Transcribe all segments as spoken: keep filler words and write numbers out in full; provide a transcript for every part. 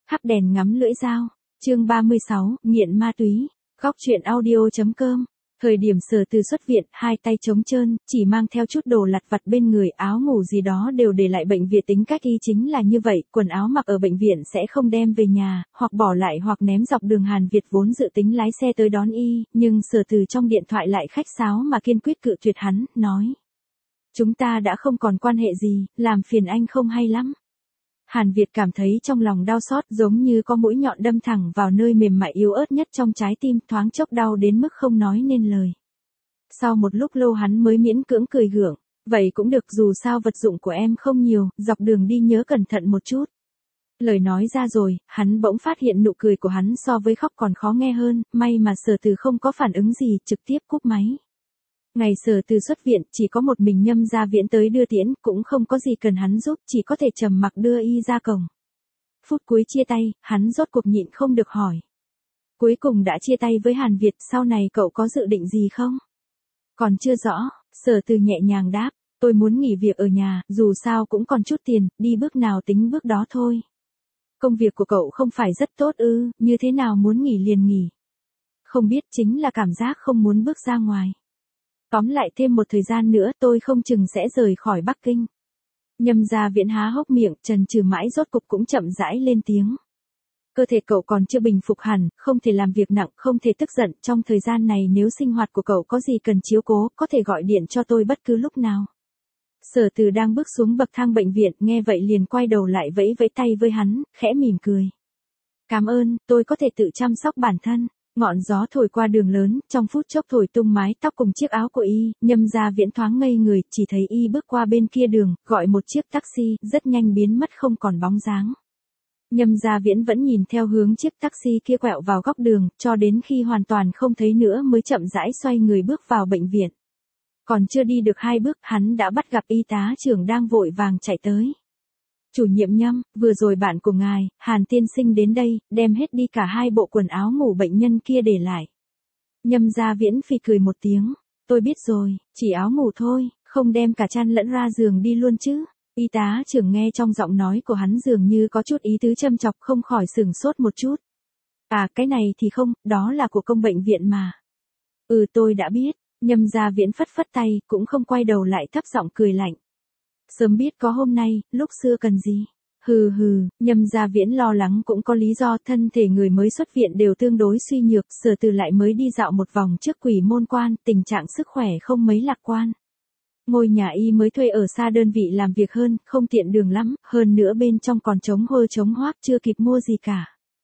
Thắp đèn ngắm lưỡi dao. Chương ba mươi sáu, nghiện ma túy. Góc truyện audio chấm com. Thời điểm Sở Từ xuất viện, hai tay trống trơn, chỉ mang theo chút đồ lặt vặt bên người, áo ngủ gì đó đều để lại bệnh viện. Tính cách y chính là như vậy, quần áo mặc ở bệnh viện sẽ không đem về nhà, hoặc bỏ lại hoặc ném dọc đường. Hàn Việt vốn dự tính lái xe tới đón y, nhưng Sở Từ trong điện thoại lại khách sáo mà kiên quyết cự tuyệt hắn, nói: "Chúng ta đã không còn quan hệ gì, làm phiền anh không hay lắm." Hàn Việt cảm thấy trong lòng đau xót, giống như có mũi nhọn đâm thẳng vào nơi mềm mại yếu ớt nhất trong trái tim, thoáng chốc đau đến mức không nói nên lời. Sau một lúc lâu hắn mới miễn cưỡng cười gượng, "Vậy cũng được, dù sao vật dụng của em không nhiều, dọc đường đi nhớ cẩn thận một chút." Lời nói ra rồi, hắn bỗng phát hiện nụ cười của hắn so với khóc còn khó nghe hơn, may mà Sở Từ không có phản ứng gì, trực tiếp cúp máy. Ngày Sở Từ xuất viện, chỉ có một mình Nhâm Gia Viễn tới đưa tiễn, cũng không có gì cần hắn giúp, chỉ có thể trầm mặc đưa y ra cổng. Phút cuối chia tay, hắn rốt cuộc nhịn không được hỏi: "Cuối cùng đã chia tay với Hàn Việt, sau này cậu có dự định gì không?" "Còn chưa rõ." Sở Từ nhẹ nhàng đáp, "Tôi muốn nghỉ việc ở nhà, dù sao cũng còn chút tiền, đi bước nào tính bước đó thôi." "Công việc của cậu không phải rất tốt ư, như thế nào muốn nghỉ liền nghỉ?" "Không biết, chính là cảm giác không muốn bước ra ngoài. Tóm lại thêm một thời gian nữa tôi không chừng sẽ rời khỏi Bắc Kinh." Nhâm Gia Viễn há hốc miệng, chần chừ mãi rốt cục cũng chậm rãi lên tiếng: "Cơ thể cậu còn chưa bình phục hẳn, không thể làm việc nặng, không thể tức giận, trong thời gian này nếu sinh hoạt của cậu có gì cần chiếu cố, có thể gọi điện cho tôi bất cứ lúc nào." Sở Từ đang bước xuống bậc thang bệnh viện, nghe vậy liền quay đầu lại vẫy vẫy tay với hắn, khẽ mỉm cười: "Cảm ơn, tôi có thể tự chăm sóc bản thân." Ngọn gió thổi qua đường lớn, trong phút chốc thổi tung mái tóc cùng chiếc áo của y, Nhâm Gia Viễn thoáng ngây người, chỉ thấy y bước qua bên kia đường, gọi một chiếc taxi, rất nhanh biến mất không còn bóng dáng. Nhâm Gia Viễn vẫn nhìn theo hướng chiếc taxi kia quẹo vào góc đường, cho đến khi hoàn toàn không thấy nữa mới chậm rãi xoay người bước vào bệnh viện. Còn chưa đi được hai bước, hắn đã bắt gặp y tá trưởng đang vội vàng chạy tới. "Chủ nhiệm Nhâm, vừa rồi bạn của ngài, Hàn tiên sinh đến đây, đem hết đi cả hai bộ quần áo ngủ bệnh nhân kia để lại." Nhâm Gia Viễn phì cười một tiếng: "Tôi biết rồi, chỉ áo ngủ thôi, không đem cả chăn lẫn ra giường đi luôn chứ?" Y tá trưởng nghe trong giọng nói của hắn dường như có chút ý tứ châm chọc, không khỏi sửng sốt một chút. "À, cái này thì không, đó là của công bệnh viện mà." "Ừ, tôi đã biết." Nhâm Gia Viễn phất phất tay, cũng không quay đầu lại, thấp giọng cười lạnh: "Sớm biết có hôm nay, lúc xưa cần gì." Hừ hừ, Nhâm Gia Viễn lo lắng cũng có lý do, thân thể người mới xuất viện đều tương đối suy nhược, Sở Từ lại mới đi dạo một vòng trước Quỷ Môn Quan, tình trạng sức khỏe không mấy lạc quan. Ngôi nhà y mới thuê ở xa đơn vị làm việc hơn, không tiện đường lắm, hơn nữa bên trong còn trống hơ trống hoác, chưa kịp mua gì cả.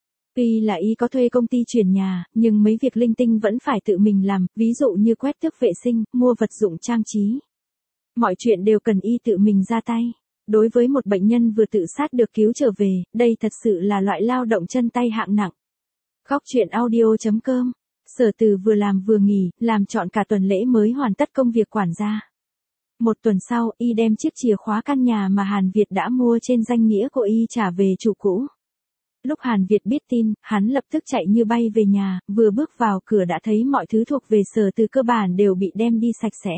Tuy là y có thuê công ty chuyển nhà, nhưng mấy việc linh tinh vẫn phải tự mình làm, ví dụ như quét tước vệ sinh, mua vật dụng trang trí. Mọi chuyện đều cần y tự mình ra tay. Đối với một bệnh nhân vừa tự sát được cứu trở về, đây thật sự là loại lao động chân tay hạng nặng. Góc truyện audio chấm com. Sở Từ vừa làm vừa nghỉ, làm trọn cả tuần lễ mới hoàn tất công việc quản gia. Một tuần sau, y đem chiếc chìa khóa căn nhà mà Hàn Việt đã mua trên danh nghĩa của y trả về chủ cũ. Lúc Hàn Việt biết tin, hắn lập tức chạy như bay về nhà, vừa bước vào cửa đã thấy mọi thứ thuộc về Sở Từ cơ bản đều bị đem đi sạch sẽ.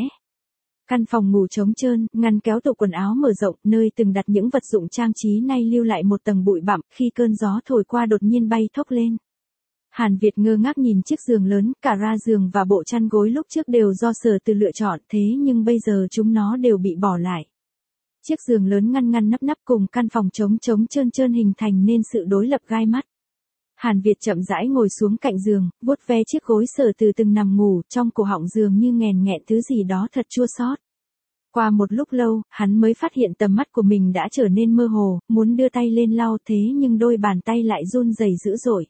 Căn phòng ngủ trống trơn, ngăn kéo tủ quần áo mở rộng, nơi từng đặt những vật dụng trang trí nay lưu lại một tầng bụi bặm, khi cơn gió thổi qua đột nhiên bay thốc lên. Hàn Việt ngơ ngác nhìn chiếc giường lớn, cả ra giường và bộ chăn gối lúc trước đều do Sở Từ lựa chọn, thế nhưng bây giờ chúng nó đều bị bỏ lại. Chiếc giường lớn ngăn ngăn nắp nắp cùng căn phòng trống trống trơn trơn hình thành nên sự đối lập gai mắt. Hàn Việt chậm rãi ngồi xuống cạnh giường, vuốt ve chiếc gối Sở Từ từng nằm ngủ, trong cổ họng giường như nghèn nghẹn thứ gì đó thật chua xót. Qua một lúc lâu, hắn mới phát hiện tầm mắt của mình đã trở nên mơ hồ, muốn đưa tay lên lau thế nhưng đôi bàn tay lại run rẩy dữ dội.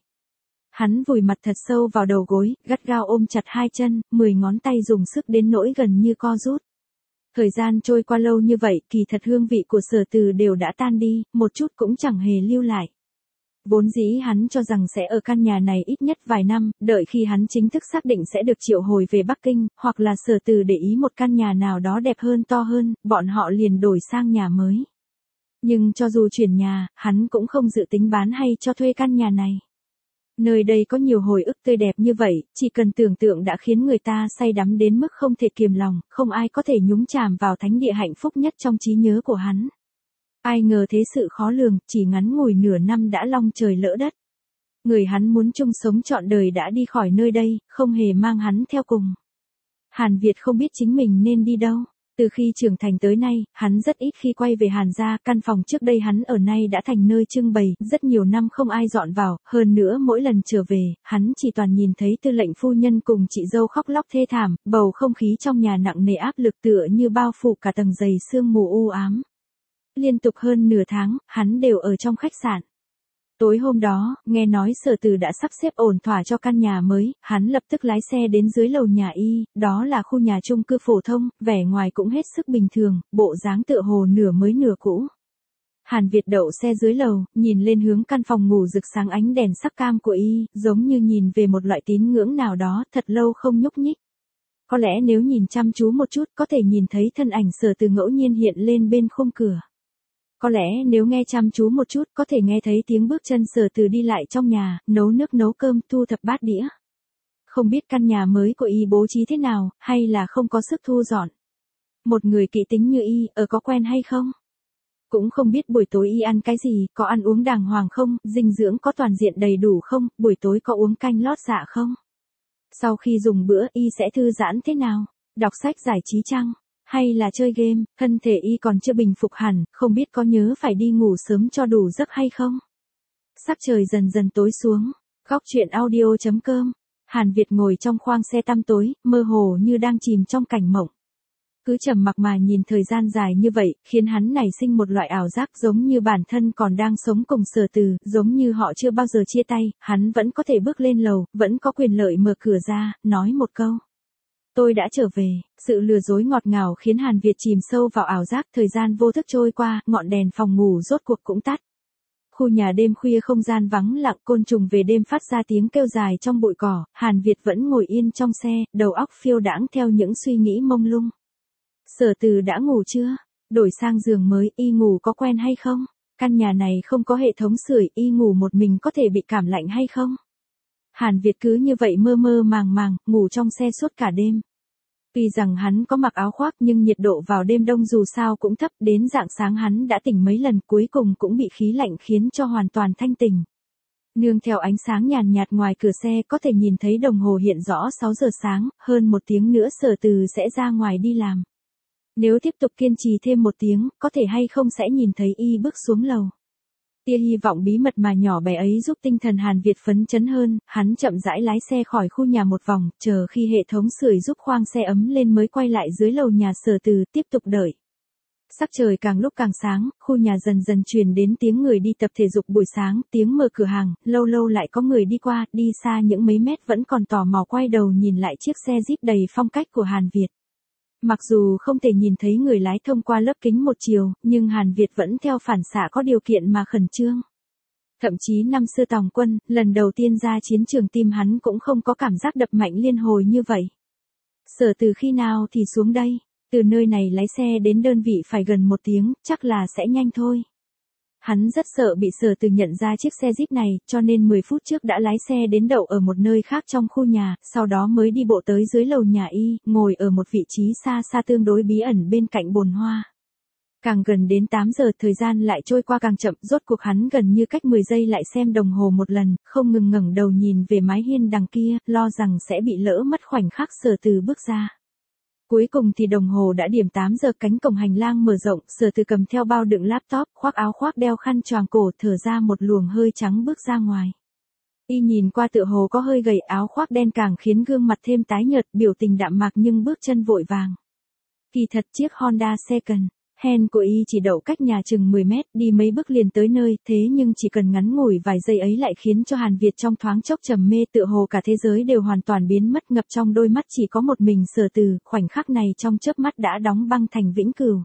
Hắn vùi mặt thật sâu vào đầu gối, gắt gao ôm chặt hai chân, mười ngón tay dùng sức đến nỗi gần như co rút. Thời gian trôi qua lâu như vậy, kỳ thật hương vị của Sở Từ đều đã tan đi, một chút cũng chẳng hề lưu lại. Vốn dĩ hắn cho rằng sẽ ở căn nhà này ít nhất vài năm, đợi khi hắn chính thức xác định sẽ được triệu hồi về Bắc Kinh, hoặc là Sở Từ để ý một căn nhà nào đó đẹp hơn to hơn, bọn họ liền đổi sang nhà mới. Nhưng cho dù chuyển nhà, hắn cũng không dự tính bán hay cho thuê căn nhà này. Nơi đây có nhiều hồi ức tươi đẹp như vậy, chỉ cần tưởng tượng đã khiến người ta say đắm đến mức không thể kiềm lòng, không ai có thể nhúng chàm vào thánh địa hạnh phúc nhất trong trí nhớ của hắn. Ai ngờ thế sự khó lường, chỉ ngắn ngủi nửa năm đã long trời lỡ đất. Người hắn muốn chung sống trọn đời đã đi khỏi nơi đây, không hề mang hắn theo cùng. Hàn Việt không biết chính mình nên đi đâu. Từ khi trưởng thành tới nay, hắn rất ít khi quay về Hàn gia, căn phòng trước đây hắn ở nay đã thành nơi trưng bày, rất nhiều năm không ai dọn vào, hơn nữa mỗi lần trở về, hắn chỉ toàn nhìn thấy tư lệnh phu nhân cùng chị dâu khóc lóc thê thảm, bầu không khí trong nhà nặng nề áp lực tựa như bao phủ cả tầng dày sương mù u ám. Liên tục hơn nửa tháng, hắn đều ở trong khách sạn. Tối hôm đó, nghe nói Sở Từ đã sắp xếp ổn thỏa cho căn nhà mới, hắn lập tức lái xe đến dưới lầu nhà y, đó là khu nhà chung cư phổ thông, vẻ ngoài cũng hết sức bình thường, bộ dáng tựa hồ nửa mới nửa cũ. Hàn Việt đậu xe dưới lầu, nhìn lên hướng căn phòng ngủ rực sáng ánh đèn sắc cam của y, giống như nhìn về một loại tín ngưỡng nào đó, thật lâu không nhúc nhích. Có lẽ nếu nhìn chăm chú một chút, có thể nhìn thấy thân ảnh Sở Từ ngẫu nhiên hiện lên bên khung cửa. Có lẽ nếu nghe chăm chú một chút, có thể nghe thấy tiếng bước chân Sở Từ đi lại trong nhà, nấu nước nấu cơm, thu thập bát đĩa. Không biết căn nhà mới của y bố trí thế nào, hay là không có sức thu dọn. Một người kỹ tính như y, ở có quen hay không? Cũng không biết buổi tối y ăn cái gì, có ăn uống đàng hoàng không, dinh dưỡng có toàn diện đầy đủ không, buổi tối có uống canh lót dạ không? Sau khi dùng bữa y sẽ thư giãn thế nào? Đọc sách giải trí chăng? Hay là chơi game, thân thể y còn chưa bình phục hẳn, không biết có nhớ phải đi ngủ sớm cho đủ giấc hay không? Sắc trời dần dần tối xuống, góc truyện audio chấm com, Hàn Việt ngồi trong khoang xe tăm tối, mơ hồ như đang chìm trong cảnh mộng. Cứ trầm mặc mà nhìn thời gian dài như vậy, khiến hắn nảy sinh một loại ảo giác giống như bản thân còn đang sống cùng Sở Từ, giống như họ chưa bao giờ chia tay, hắn vẫn có thể bước lên lầu, vẫn có quyền lợi mở cửa ra, nói một câu. Tôi đã trở về, sự lừa dối ngọt ngào khiến Hàn Việt chìm sâu vào ảo giác, thời gian vô thức trôi qua, ngọn đèn phòng ngủ rốt cuộc cũng tắt. Khu nhà đêm khuya không gian vắng lặng, côn trùng về đêm phát ra tiếng kêu dài trong bụi cỏ, Hàn Việt vẫn ngồi yên trong xe, đầu óc phiêu đãng theo những suy nghĩ mông lung. Sở Từ đã ngủ chưa? Đổi sang giường mới, y ngủ có quen hay không? Căn nhà này không có hệ thống sưởi, y ngủ một mình có thể bị cảm lạnh hay không? Hàn Việt cứ như vậy mơ mơ màng màng, ngủ trong xe suốt cả đêm. Tuy rằng hắn có mặc áo khoác nhưng nhiệt độ vào đêm đông dù sao cũng thấp, đến rạng sáng hắn đã tỉnh mấy lần, cuối cùng cũng bị khí lạnh khiến cho hoàn toàn thanh tỉnh. Nương theo ánh sáng nhàn nhạt ngoài cửa xe có thể nhìn thấy đồng hồ hiện rõ sáu giờ sáng, hơn một tiếng nữa Sở Từ sẽ ra ngoài đi làm. Nếu tiếp tục kiên trì thêm một tiếng, có thể hay không sẽ nhìn thấy y bước xuống lầu. Tia hy vọng bí mật mà nhỏ bé ấy giúp tinh thần Hàn Việt phấn chấn hơn, hắn chậm rãi lái xe khỏi khu nhà một vòng, chờ khi hệ thống sưởi giúp khoang xe ấm lên mới quay lại dưới lầu nhà Sở Từ, tiếp tục đợi. Sắc trời càng lúc càng sáng, khu nhà dần dần truyền đến tiếng người đi tập thể dục buổi sáng, tiếng mở cửa hàng, lâu lâu lại có người đi qua, đi xa những mấy mét vẫn còn tò mò quay đầu nhìn lại chiếc xe Jeep đầy phong cách của Hàn Việt. Mặc dù không thể nhìn thấy người lái thông qua lớp kính một chiều, nhưng Hàn Việt vẫn theo phản xạ có điều kiện mà khẩn trương. Thậm chí năm xưa tòng quân, lần đầu tiên ra chiến trường tim hắn cũng không có cảm giác đập mạnh liên hồi như vậy. Sở Từ khi nào thì xuống đây? Từ nơi này lái xe đến đơn vị phải gần một tiếng, chắc là sẽ nhanh thôi. Hắn rất sợ bị Sở Từ nhận ra chiếc xe Jeep này, cho nên mười phút trước đã lái xe đến đậu ở một nơi khác trong khu nhà, sau đó mới đi bộ tới dưới lầu nhà y, ngồi ở một vị trí xa xa tương đối bí ẩn bên cạnh bồn hoa. Càng gần đến tám giờ thời gian lại trôi qua càng chậm, rốt cuộc hắn gần như cách mười giây lại xem đồng hồ một lần, không ngừng ngẩng đầu nhìn về mái hiên đằng kia, lo rằng sẽ bị lỡ mất khoảnh khắc Sở Từ bước ra. Cuối cùng thì đồng hồ đã điểm tám giờ, cánh cổng hành lang mở rộng, Sở Từ cầm theo bao đựng laptop, khoác áo khoác đeo khăn choàng cổ, thở ra một luồng hơi trắng bước ra ngoài. Y nhìn qua tựa hồ có hơi gầy, áo khoác đen càng khiến gương mặt thêm tái nhợt, biểu tình đạm mạc nhưng bước chân vội vàng. Kỳ thật chiếc Honda Second Hand của y chỉ đậu cách nhà chừng mười mét, đi mấy bước liền tới nơi, thế nhưng chỉ cần ngắn ngủi vài giây ấy lại khiến cho Hàn Việt trong thoáng chốc trầm mê, tựa hồ cả thế giới đều hoàn toàn biến mất, ngập trong đôi mắt chỉ có một mình Sở Từ, khoảnh khắc này trong chớp mắt đã đóng băng thành vĩnh cửu.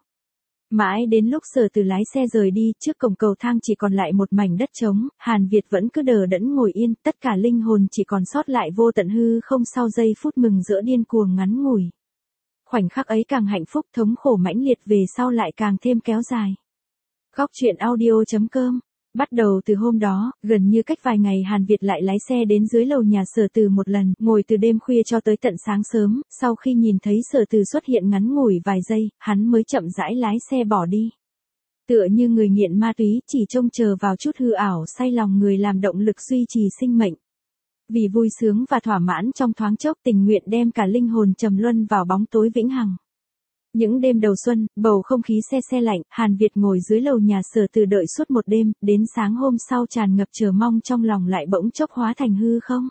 Mãi đến lúc Sở Từ lái xe rời đi, trước cổng cầu thang chỉ còn lại một mảnh đất trống, Hàn Việt vẫn cứ đờ đẫn ngồi yên, tất cả linh hồn chỉ còn sót lại vô tận hư không sau giây phút mừng rỡ điên cuồng ngắn ngủi. Khoảnh khắc ấy càng hạnh phúc, thống khổ mãnh liệt về sau lại càng thêm kéo dài. Góc truyện audio chấm com. Bắt đầu từ hôm đó, gần như cách vài ngày Hàn Việt lại lái xe đến dưới lầu nhà Sở Từ một lần, ngồi từ đêm khuya cho tới tận sáng sớm, sau khi nhìn thấy Sở Từ xuất hiện ngắn ngủi vài giây, hắn mới chậm rãi lái xe bỏ đi. Tựa như người nghiện ma túy chỉ trông chờ vào chút hư ảo say lòng người làm động lực duy trì sinh mệnh. Vì vui sướng và thỏa mãn trong thoáng chốc tình nguyện đem cả linh hồn trầm luân vào bóng tối vĩnh hằng. Những đêm đầu xuân, bầu không khí se se lạnh, Hàn Việt ngồi dưới lầu nhà Sở Từ đợi suốt một đêm, đến sáng hôm sau tràn ngập chờ mong trong lòng lại bỗng chốc hóa thành hư không.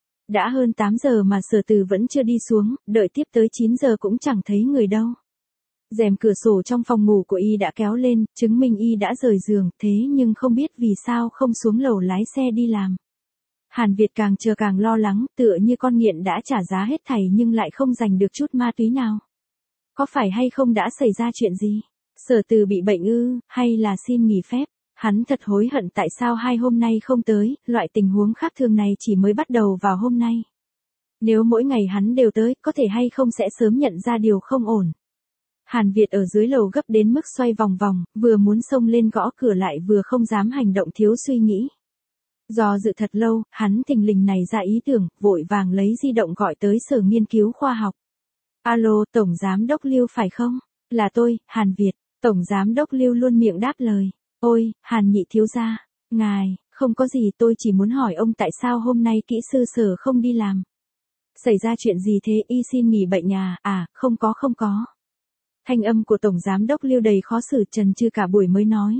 Đã hơn tám giờ mà Sở Từ vẫn chưa đi xuống, đợi tiếp tới chín giờ cũng chẳng thấy người đâu. Rèm cửa sổ trong phòng ngủ của y đã kéo lên, chứng minh y đã rời giường, thế nhưng không biết vì sao không xuống lầu lái xe đi làm. Hàn Việt càng chờ càng lo lắng, tựa như con nghiện đã trả giá hết thảy nhưng lại không giành được chút ma túy nào. Có phải hay không đã xảy ra chuyện gì? Sở Từ bị bệnh ư, hay là xin nghỉ phép? Hắn thật hối hận tại sao hai hôm nay không tới, loại tình huống khác thường này chỉ mới bắt đầu vào hôm nay. Nếu mỗi ngày hắn đều tới, có thể hay không sẽ sớm nhận ra điều không ổn. Hàn Việt ở dưới lầu gấp đến mức xoay vòng vòng, vừa muốn xông lên gõ cửa lại vừa không dám hành động thiếu suy nghĩ. Do dự thật lâu, hắn thình lình này ra ý tưởng, vội vàng lấy di động gọi tới Sở Nghiên cứu Khoa học. Alo, Tổng Giám đốc Lưu phải không? Là tôi, Hàn Việt. Tổng Giám đốc Lưu luôn miệng đáp lời. Ôi, Hàn nhị thiếu gia. Ngài, không có gì, tôi chỉ muốn hỏi ông tại sao hôm nay kỹ sư Sở không đi làm. Xảy ra chuyện gì thế, y xin nghỉ bệnh à? À, không có không có. Thanh âm của Tổng Giám đốc Lưu đầy khó xử, trần trừ cả buổi mới nói.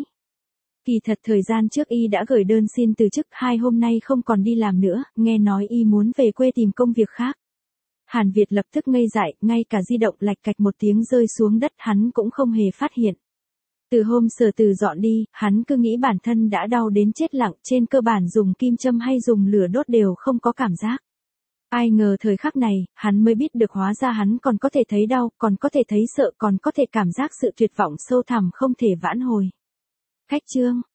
Kỳ thật thời gian trước y đã gửi đơn xin từ chức, hai hôm nay không còn đi làm nữa, nghe nói y muốn về quê tìm công việc khác. Hàn Việt lập tức ngây dại, ngay cả di động lạch cạch một tiếng rơi xuống đất hắn cũng không hề phát hiện. Từ hôm Sở Từ dọn đi, hắn cứ nghĩ bản thân đã đau đến chết lặng, trên cơ bản dùng kim châm hay dùng lửa đốt đều không có cảm giác. Ai ngờ thời khắc này, hắn mới biết được hóa ra hắn còn có thể thấy đau, còn có thể thấy sợ, còn có thể cảm giác sự tuyệt vọng sâu thẳm không thể vãn hồi. Khách chương